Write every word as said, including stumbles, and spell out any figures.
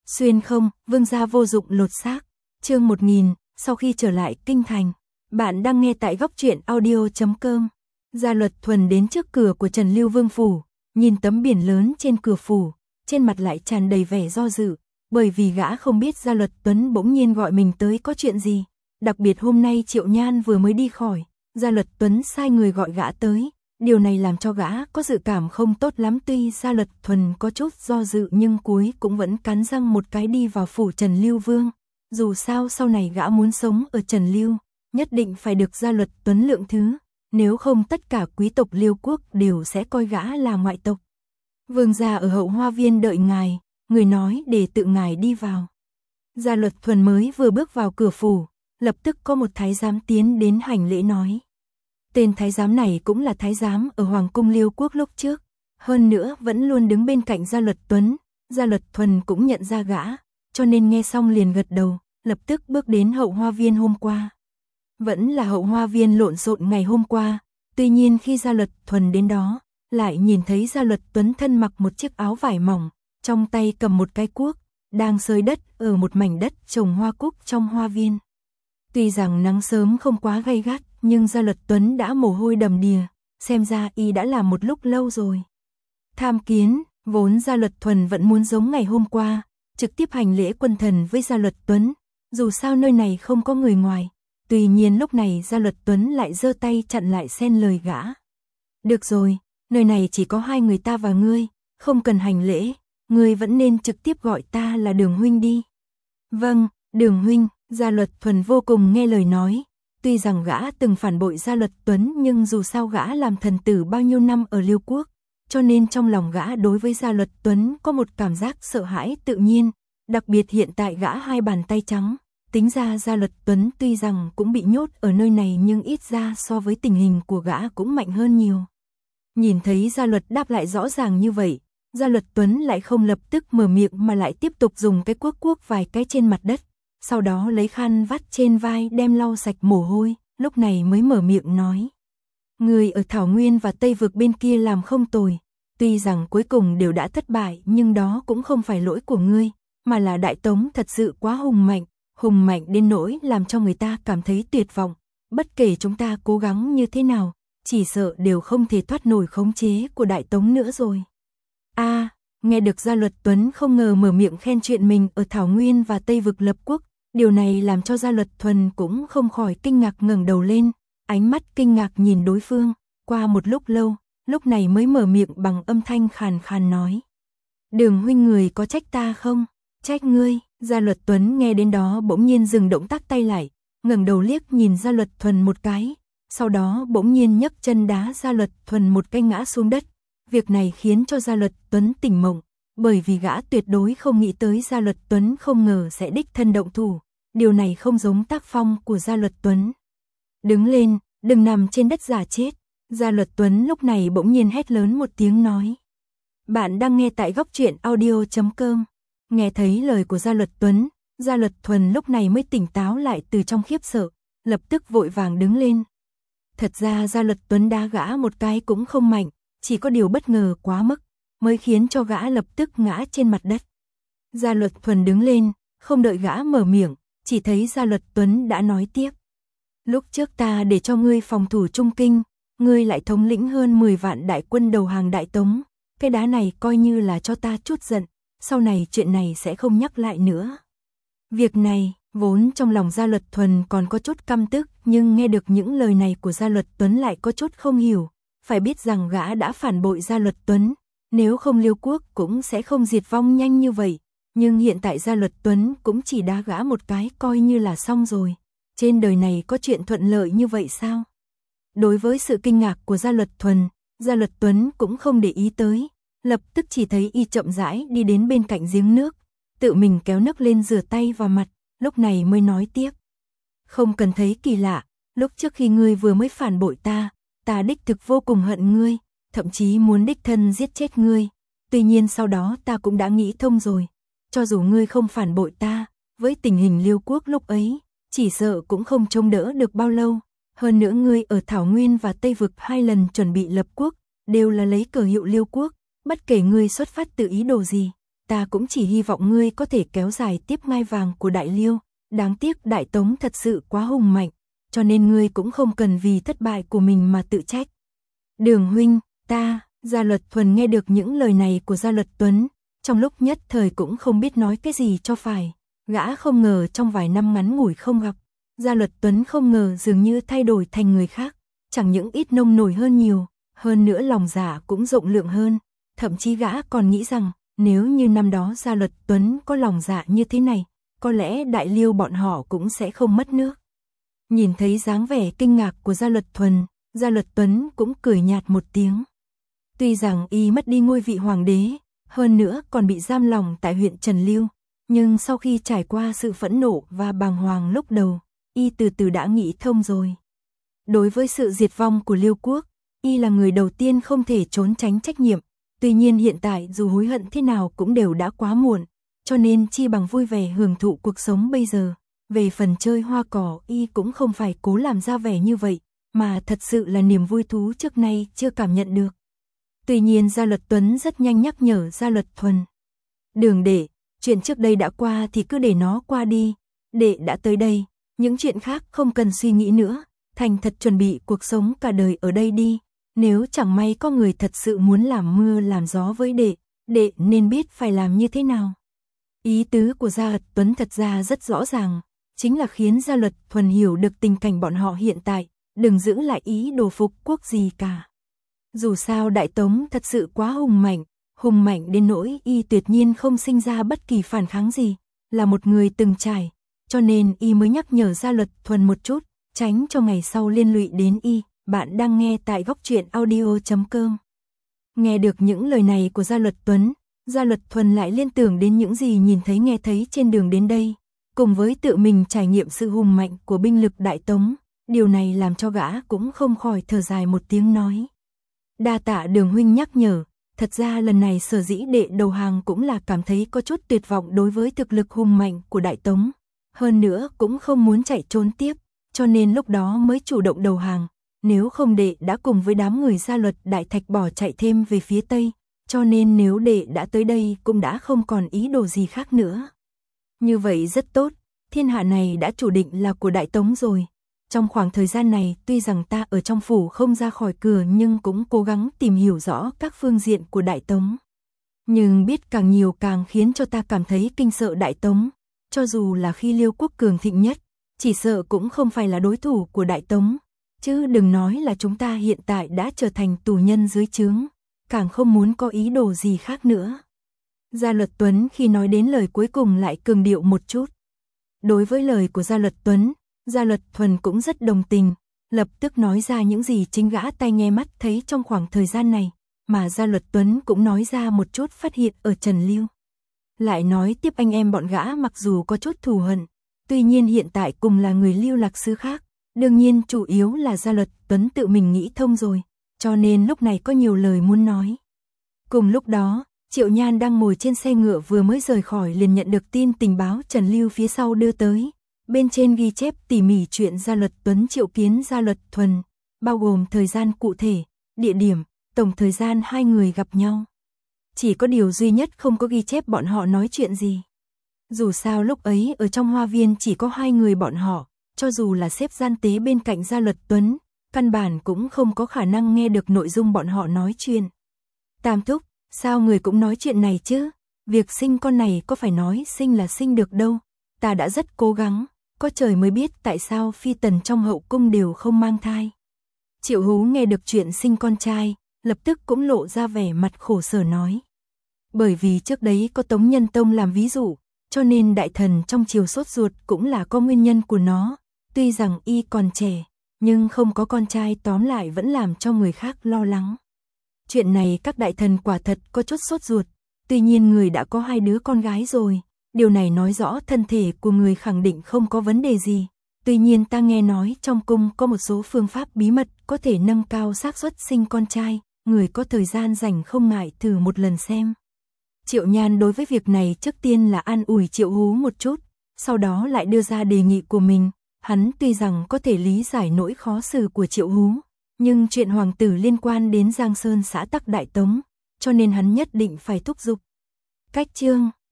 Xuyên không, vương gia vô dụng lột xác. Chương một nghìn, sau khi trở lại kinh thành. Bạn đang nghe tại góc truyện audio chấm com. Gia Luật Thuần đến trước cửa của Trần Lưu Vương phủ, nhìn tấm biển lớn trên cửa phủ, trên mặt lại tràn đầy vẻ do dự, bởi vì gã không biết Gia Luật Tuấn bỗng nhiên gọi mình tới có chuyện gì. Đặc biệt hôm nay Triệu Nhan vừa mới đi khỏi, Gia Luật Tuấn sai người gọi gã tới. Điều này làm cho gã có dự cảm không tốt lắm, tuy Gia Luật Thuần có chút do dự nhưng cuối cũng vẫn cắn răng một cái đi vào phủ Trần Lưu Vương. Dù sao sau này gã muốn sống ở Trần Lưu, nhất định phải được Gia Luật Tuấn lượng thứ, nếu không tất cả quý tộc Liêu quốc đều sẽ coi gã là ngoại tộc. Vương gia ở hậu hoa viên đợi ngài, người nói để tự ngài đi vào. Gia Luật Thuần mới vừa bước vào cửa phủ, lập tức có một thái giám tiến đến hành lễ nói. Tên thái giám này cũng là thái giám ở Hoàng cung Liêu quốc lúc trước, hơn nữa vẫn luôn đứng bên cạnh Gia Luật Tuấn. Gia Luật Thuần cũng nhận ra gã, cho nên nghe xong liền gật đầu, lập tức bước đến hậu hoa viên hôm qua. Vẫn là hậu hoa viên lộn xộn ngày hôm qua, tuy nhiên khi Gia Luật Thuần đến đó, lại nhìn thấy Gia Luật Tuấn thân mặc một chiếc áo vải mỏng, trong tay cầm một cái cuốc, đang xới đất ở một mảnh đất trồng hoa cúc trong hoa viên. Tuy rằng nắng sớm không quá gay gắt, nhưng Gia Luật Tuấn đã mồ hôi đầm đìa, xem ra y đã làm một lúc lâu rồi. Tham kiến, vốn Gia Luật Thuần vẫn muốn giống ngày hôm qua, trực tiếp hành lễ quân thần với Gia Luật Tuấn, dù sao nơi này không có người ngoài. Tuy nhiên lúc này Gia Luật Tuấn lại giơ tay chặn lại xen lời gã. Được rồi, nơi này chỉ có hai người ta và ngươi, không cần hành lễ, ngươi vẫn nên trực tiếp gọi ta là Đường huynh đi. Vâng, Đường huynh. Gia Luật Thuần vô cùng nghe lời nói, tuy rằng gã từng phản bội Gia Luật Tuấn nhưng dù sao gã làm thần tử bao nhiêu năm ở Liêu quốc, cho nên trong lòng gã đối với Gia Luật Tuấn có một cảm giác sợ hãi tự nhiên, đặc biệt hiện tại gã hai bàn tay trắng, tính ra Gia Luật Tuấn tuy rằng cũng bị nhốt ở nơi này nhưng ít ra so với tình hình của gã cũng mạnh hơn nhiều. Nhìn thấy Gia Luật đáp lại rõ ràng như vậy, Gia Luật Tuấn lại không lập tức mở miệng mà lại tiếp tục dùng cái cuốc cuốc vài cái trên mặt đất. Sau đó lấy khăn vắt trên vai đem lau sạch mồ hôi, lúc này mới mở miệng nói. Người ở Thảo Nguyên và Tây Vực bên kia làm không tồi, tuy rằng cuối cùng đều đã thất bại nhưng đó cũng không phải lỗi của ngươi, mà là Đại Tống thật sự quá hùng mạnh, hùng mạnh đến nỗi làm cho người ta cảm thấy tuyệt vọng, bất kể chúng ta cố gắng như thế nào, chỉ sợ đều không thể thoát nổi khống chế của Đại Tống nữa rồi. A, à, nghe được Gia Luật Tuấn không ngờ mở miệng khen chuyện mình ở Thảo Nguyên và Tây Vực lập quốc. Điều này làm cho Gia Luật Thuần cũng không khỏi kinh ngạc ngẩng đầu lên, ánh mắt kinh ngạc nhìn đối phương, qua một lúc lâu, lúc này mới mở miệng bằng âm thanh khàn khàn nói. Đường huynh người có trách ta không? Trách ngươi. Gia Luật Tuấn nghe đến đó bỗng nhiên dừng động tác tay lại, ngẩng đầu liếc nhìn Gia Luật Thuần một cái, sau đó bỗng nhiên nhấc chân đá Gia Luật Thuần một cái ngã xuống đất. Việc này khiến cho Gia Luật Tuấn tỉnh mộng, bởi vì gã tuyệt đối không nghĩ tới Gia Luật Tuấn không ngờ sẽ đích thân động thủ. Điều này không giống tác phong của Gia Luật Tuấn. Đứng lên, đừng nằm trên đất giả chết. Gia Luật Tuấn lúc này bỗng nhiên hét lớn một tiếng nói. Bạn đang nghe tại góc truyện audio chấm com. Nghe thấy lời của Gia Luật Tuấn, Gia Luật Thuần lúc này mới tỉnh táo lại từ trong khiếp sợ, lập tức vội vàng đứng lên. Thật ra Gia Luật Tuấn đá gã một cái cũng không mạnh, chỉ có điều bất ngờ quá mức, mới khiến cho gã lập tức ngã trên mặt đất. Gia Luật Thuần đứng lên, không đợi gã mở miệng, chỉ thấy Gia Luật Tuấn đã nói tiếp. Lúc trước ta để cho ngươi phòng thủ Trung Kinh, ngươi lại thống lĩnh hơn mười vạn đại quân đầu hàng Đại Tống, cái đá này coi như là cho ta chút giận, sau này chuyện này sẽ không nhắc lại nữa. Việc này, vốn trong lòng Gia Luật Thuần còn có chút căm tức, nhưng nghe được những lời này của Gia Luật Tuấn lại có chút không hiểu, phải biết rằng gã đã phản bội Gia Luật Tuấn, nếu không Liêu quốc cũng sẽ không diệt vong nhanh như vậy. Nhưng hiện tại Gia Luật Tuấn cũng chỉ đá gã một cái coi như là xong rồi. Trên đời này có chuyện thuận lợi như vậy sao? Đối với sự kinh ngạc của Gia Luật Thuần, Gia Luật Tuấn cũng không để ý tới, lập tức chỉ thấy y chậm rãi đi đến bên cạnh giếng nước, tự mình kéo nước lên rửa tay và mặt, lúc này mới nói tiếp. Không cần thấy kỳ lạ, lúc trước khi ngươi vừa mới phản bội ta, ta đích thực vô cùng hận ngươi, thậm chí muốn đích thân giết chết ngươi. Tuy nhiên sau đó ta cũng đã nghĩ thông rồi. Cho dù ngươi không phản bội ta, với tình hình Liêu quốc lúc ấy, chỉ sợ cũng không chống đỡ được bao lâu. Hơn nữa ngươi ở Thảo Nguyên và Tây Vực hai lần chuẩn bị lập quốc, đều là lấy cờ hiệu Liêu quốc, bất kể ngươi xuất phát từ ý đồ gì, ta cũng chỉ hy vọng ngươi có thể kéo dài tiếp ngai vàng của Đại Liêu, đáng tiếc Đại Tống thật sự quá hùng mạnh, cho nên ngươi cũng không cần vì thất bại của mình mà tự trách. Đường huynh, ta, Gia Luật Thuần nghe được những lời này của Gia Luật Tuấn, trong lúc nhất thời cũng không biết nói cái gì cho phải, gã không ngờ trong vài năm ngắn ngủi không gặp, Gia Luật Tuấn không ngờ dường như thay đổi thành người khác, chẳng những ít nông nổi hơn nhiều, hơn nữa lòng dạ cũng rộng lượng hơn, thậm chí gã còn nghĩ rằng, nếu như năm đó Gia Luật Tuấn có lòng dạ như thế này, có lẽ Đại Liêu bọn họ cũng sẽ không mất nước. Nhìn thấy dáng vẻ kinh ngạc của Gia Luật Thuần, Gia Luật Tuấn cũng cười nhạt một tiếng. Tuy rằng y mất đi ngôi vị hoàng đế, hơn nữa còn bị giam lòng tại huyện Trần Lưu, nhưng sau khi trải qua sự phẫn nộ và bàng hoàng lúc đầu, y từ từ đã nghĩ thông rồi. Đối với sự diệt vong của Liêu quốc, y là người đầu tiên không thể trốn tránh trách nhiệm, tuy nhiên hiện tại dù hối hận thế nào cũng đều đã quá muộn, cho nên chi bằng vui vẻ hưởng thụ cuộc sống bây giờ. Về phần chơi hoa cỏ, y cũng không phải cố làm ra vẻ như vậy, mà thật sự là niềm vui thú trước nay chưa cảm nhận được. Tuy nhiên Gia Luật Tuấn rất nhanh nhắc nhở Gia Luật Thuần. Đường đệ, chuyện trước đây đã qua thì cứ để nó qua đi, đệ đã tới đây, những chuyện khác không cần suy nghĩ nữa, thành thật chuẩn bị cuộc sống cả đời ở đây đi, nếu chẳng may có người thật sự muốn làm mưa làm gió với đệ, đệ nên biết phải làm như thế nào. Ý tứ của Gia Luật Tuấn thật ra rất rõ ràng, chính là khiến Gia Luật Thuần hiểu được tình cảnh bọn họ hiện tại, đừng giữ lại ý đồ phục quốc gì cả. Dù sao Đại Tống thật sự quá hùng mạnh, hùng mạnh đến nỗi y tuyệt nhiên không sinh ra bất kỳ phản kháng gì, là một người từng trải, cho nên y mới nhắc nhở Gia Luật Thuần một chút, tránh cho ngày sau liên lụy đến y. Bạn đang nghe tại góc truyện audio chấm com. Nghe được những lời này của Gia Luật Tuấn, Gia Luật Thuần lại liên tưởng đến những gì nhìn thấy nghe thấy trên đường đến đây, cùng với tự mình trải nghiệm sự hùng mạnh của binh lực Đại Tống, điều này làm cho gã cũng không khỏi thở dài một tiếng nói. Đa tạ Đường huynh nhắc nhở, thật ra lần này sở dĩ đệ đầu hàng cũng là cảm thấy có chút tuyệt vọng đối với thực lực hùng mạnh của Đại Tống, hơn nữa cũng không muốn chạy trốn tiếp, cho nên lúc đó mới chủ động đầu hàng, nếu không đệ đã cùng với đám người Gia Luật Đại Thạch bỏ chạy thêm về phía Tây, cho nên nếu đệ đã tới đây cũng đã không còn ý đồ gì khác nữa. Như vậy rất tốt, thiên hạ này đã chủ định là của Đại Tống rồi. Trong khoảng thời gian này tuy rằng ta ở trong phủ không ra khỏi cửa nhưng cũng cố gắng tìm hiểu rõ các phương diện của Đại Tống. Nhưng biết càng nhiều càng khiến cho ta cảm thấy kinh sợ Đại Tống, cho dù là khi Liêu quốc cường thịnh nhất, chỉ sợ cũng không phải là đối thủ của Đại Tống, chứ đừng nói là chúng ta hiện tại đã trở thành tù nhân dưới trướng, càng không muốn có ý đồ gì khác nữa. Gia Luật Tuấn khi nói đến lời cuối cùng lại cường điệu một chút. Đối với lời của Gia Luật Tuấn, Gia Luật Thuần cũng rất đồng tình, lập tức nói ra những gì chính gã tai nghe mắt thấy trong khoảng thời gian này, mà Gia Luật Tuấn cũng nói ra một chút phát hiện ở Trần Lưu. Lại nói tiếp anh em bọn gã mặc dù có chút thù hận, tuy nhiên hiện tại cùng là người lưu lạc xứ khác, đương nhiên chủ yếu là Gia Luật Tuấn tự mình nghĩ thông rồi, cho nên lúc này có nhiều lời muốn nói. Cùng lúc đó, Triệu Nhan đang ngồi trên xe ngựa vừa mới rời khỏi liền nhận được tin tình báo Trần Lưu phía sau đưa tới. Bên trên ghi chép tỉ mỉ chuyện Gia Luật Tuấn triệu kiến Gia Luật Thuần, bao gồm thời gian cụ thể, địa điểm, tổng thời gian hai người gặp nhau. Chỉ có điều duy nhất không có ghi chép bọn họ nói chuyện gì. Dù sao lúc ấy ở trong hoa viên chỉ có hai người bọn họ, cho dù là xếp gian tế bên cạnh Gia Luật Tuấn, căn bản cũng không có khả năng nghe được nội dung bọn họ nói chuyện. Tam thúc, sao người cũng nói chuyện này chứ? Việc sinh con này có phải nói sinh là sinh được đâu, ta đã rất cố gắng. Có trời mới biết tại sao phi tần trong hậu cung đều không mang thai. Triệu Hú nghe được chuyện sinh con trai, lập tức cũng lộ ra vẻ mặt khổ sở nói. Bởi vì trước đấy có Tống Nhân Tông làm ví dụ, cho nên đại thần trong triều sốt ruột cũng là có nguyên nhân của nó. Tuy rằng y còn trẻ, nhưng không có con trai tóm lại vẫn làm cho người khác lo lắng. Chuyện này các đại thần quả thật có chút sốt ruột, tuy nhiên người đã có hai đứa con gái rồi. Điều này nói rõ thân thể của người khẳng định không có vấn đề gì. Tuy nhiên ta nghe nói trong cung có một số phương pháp bí mật có thể nâng cao xác suất sinh con trai. Người có thời gian rảnh không ngại thử một lần xem. Triệu Nhan đối với việc này trước tiên là an ủi Triệu Hú một chút, sau đó lại đưa ra đề nghị của mình. Hắn tuy rằng có thể lý giải nỗi khó xử của Triệu Hú, nhưng chuyện hoàng tử liên quan đến Giang Sơn xã tắc Đại Tống, cho nên hắn nhất định phải thúc giục. Cách chương